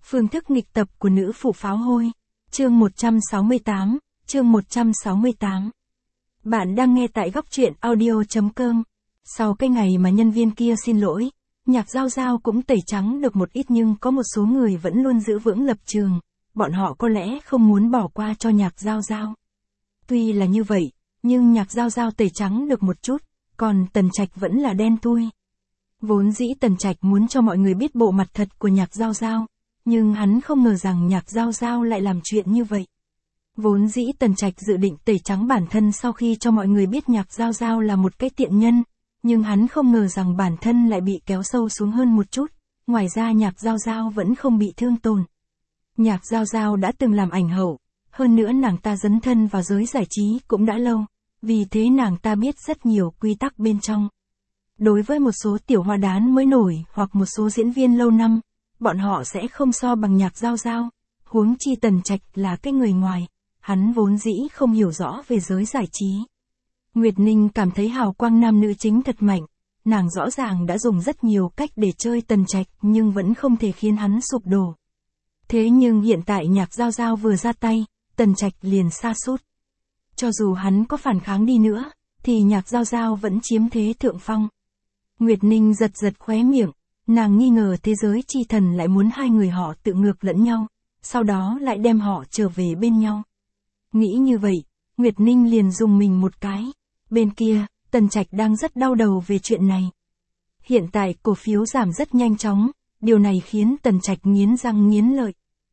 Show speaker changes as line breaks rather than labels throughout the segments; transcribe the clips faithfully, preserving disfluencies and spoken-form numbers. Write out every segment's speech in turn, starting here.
Phương thức nghịch tập của nữ phụ pháo hôi. Chương một trăm sáu mươi tám, chương một trăm sáu mươi tám. Bạn đang nghe tại góc truyện audio.com. Sau cái ngày mà nhân viên kia xin lỗi, Nhạc Giao Giao cũng tẩy trắng được một ít, nhưng có một số người vẫn luôn giữ vững lập trường, bọn họ có lẽ không muốn bỏ qua cho Nhạc Giao Giao. Tuy là như vậy, nhưng Nhạc Giao Giao tẩy trắng được một chút, còn Tần Trạch vẫn là đen thui. Vốn dĩ Tần Trạch muốn cho mọi người biết bộ mặt thật của Nhạc Giao Giao, nhưng hắn không ngờ rằng Nhạc Giao Giao lại làm chuyện như vậy. Vốn dĩ Tần Trạch dự định tẩy trắng bản thân sau khi cho mọi người biết Nhạc Giao Giao là một cái tiện nhân, nhưng hắn không ngờ rằng bản thân lại bị kéo sâu xuống hơn một chút, ngoài ra Nhạc Giao Giao vẫn không bị thương tổn. Nhạc Giao Giao đã từng làm ảnh hậu, hơn nữa nàng ta dấn thân vào giới giải trí cũng đã lâu, vì thế nàng ta biết rất nhiều quy tắc bên trong. Đối với một số tiểu hoa đán mới nổi hoặc một số diễn viên lâu năm, bọn họ sẽ không so bằng Nhạc Giao Giao, huống chi Tần Trạch là cái người ngoài, hắn vốn dĩ không hiểu rõ về giới giải trí. Nguyệt Ninh cảm thấy hào quang nam nữ chính thật mạnh, nàng rõ ràng đã dùng rất nhiều cách để chơi Tần Trạch nhưng vẫn không thể khiến hắn sụp đổ. Thế nhưng hiện tại Nhạc Giao Giao vừa ra tay, Tần Trạch liền sa sút. Cho dù hắn có phản kháng đi nữa, thì Nhạc Giao Giao vẫn chiếm thế thượng phong. Nguyệt Ninh giật giật khóe miệng, nàng nghi ngờ thế giới chi thần lại muốn hai người họ tự ngược lẫn nhau, sau đó lại đem họ trở về bên nhau. Nghĩ như vậy, Nguyệt Ninh liền dùng mình một cái. Bên kia, Tần Trạch đang rất đau đầu về chuyện này. Hiện tại cổ phiếu giảm rất nhanh chóng, điều này khiến Tần Trạch nghiến răng nghiến lợi.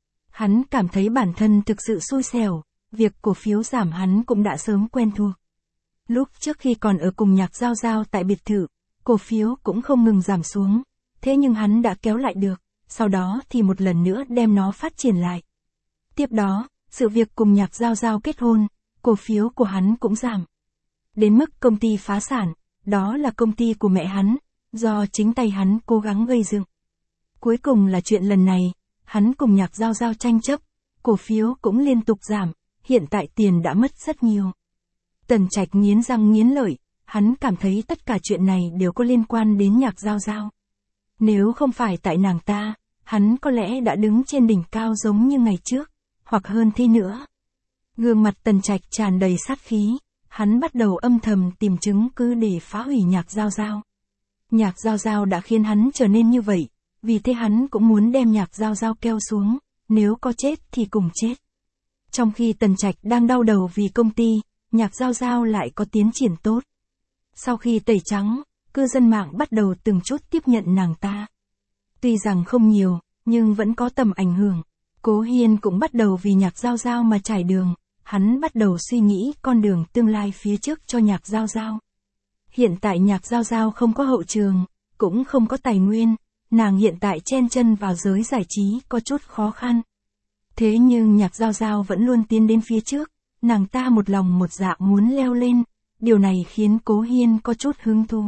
Hắn cảm thấy bản thân thực sự xui xẻo, việc cổ phiếu giảm hắn cũng đã sớm quen thuộc. Lúc trước khi còn ở cùng Nhạc Giao Giao tại biệt thự, cổ phiếu cũng không ngừng giảm xuống, thế nhưng hắn đã kéo lại được, sau đó thì một lần nữa đem nó phát triển lại. Tiếp đó, sự việc cùng Nhạc Giao Giao kết hôn, cổ phiếu của hắn cũng giảm. Đến mức công ty phá sản, đó là công ty của mẹ hắn, do chính tay hắn cố gắng gây dựng. Cuối cùng là chuyện lần này, hắn cùng Nhạc Giao Giao tranh chấp, cổ phiếu cũng liên tục giảm, hiện tại tiền đã mất rất nhiều. Tần Trạch nghiến răng nghiến lợi, hắn cảm thấy tất cả chuyện này đều có liên quan đến Nhạc Giao Giao. Nếu không phải tại nàng ta, hắn có lẽ đã đứng trên đỉnh cao giống như ngày trước, hoặc hơn thế nữa. Gương mặt Tần Trạch tràn đầy sát khí, hắn bắt đầu âm thầm tìm chứng cứ để phá hủy Nhạc Giao Giao. Nhạc Giao Giao đã khiến hắn trở nên như vậy, vì thế hắn cũng muốn đem Nhạc Giao Giao kéo xuống, nếu có chết thì cùng chết. Trong khi Tần Trạch đang đau đầu vì công ty, Nhạc Giao Giao lại có tiến triển tốt. Sau khi tẩy trắng, cư dân mạng bắt đầu từng chút tiếp nhận nàng ta. Tuy rằng không nhiều, nhưng vẫn có tầm ảnh hưởng. Cố Hiên cũng bắt đầu vì Nhạc Giao Giao mà trải đường, hắn bắt đầu suy nghĩ con đường tương lai phía trước cho Nhạc Giao Giao. Hiện tại Nhạc Giao Giao không có hậu trường, cũng không có tài nguyên, nàng hiện tại chen chân vào giới giải trí có chút khó khăn. Thế nhưng Nhạc Giao Giao vẫn luôn tiến đến phía trước, nàng ta một lòng một dạ muốn leo lên, điều này khiến Cố Hiên có chút hứng thú.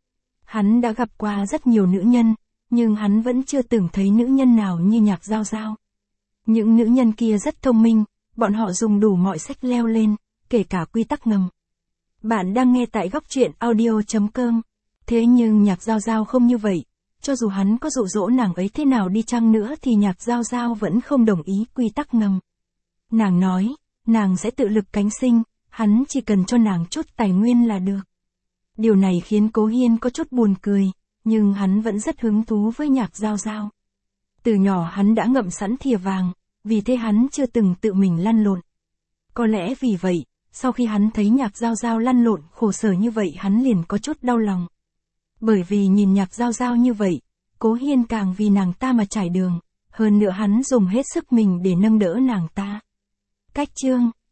Hắn đã gặp qua rất nhiều nữ nhân, nhưng hắn vẫn chưa từng thấy nữ nhân nào như Nhạc Giao Giao. Những nữ nhân kia rất thông minh, bọn họ dùng đủ mọi sách leo lên, kể cả quy tắc ngầm. Bạn đang nghe tại góc truyện audio.com. Thế nhưng Nhạc Giao Giao không như vậy, cho dù hắn có dụ dỗ nàng ấy thế nào đi chăng nữa thì Nhạc Giao Giao vẫn không đồng ý quy tắc ngầm. Nàng nói, nàng sẽ tự lực cánh sinh, hắn chỉ cần cho nàng chút tài nguyên là được. Điều này khiến Cố Hiên có chút buồn cười, nhưng hắn vẫn rất hứng thú với Nhạc Giao Giao. Từ nhỏ hắn đã ngậm sẵn thìa vàng, vì thế hắn chưa từng tự mình lăn lộn. Có lẽ vì vậy, sau khi hắn thấy Nhạc Giao Giao lăn lộn khổ sở như vậy hắn liền có chút đau lòng. Bởi vì nhìn Nhạc Giao Giao như vậy, Cố Hiên càng vì nàng ta mà trải đường, hơn nữa hắn dùng hết sức mình để nâng đỡ nàng ta. Cách chương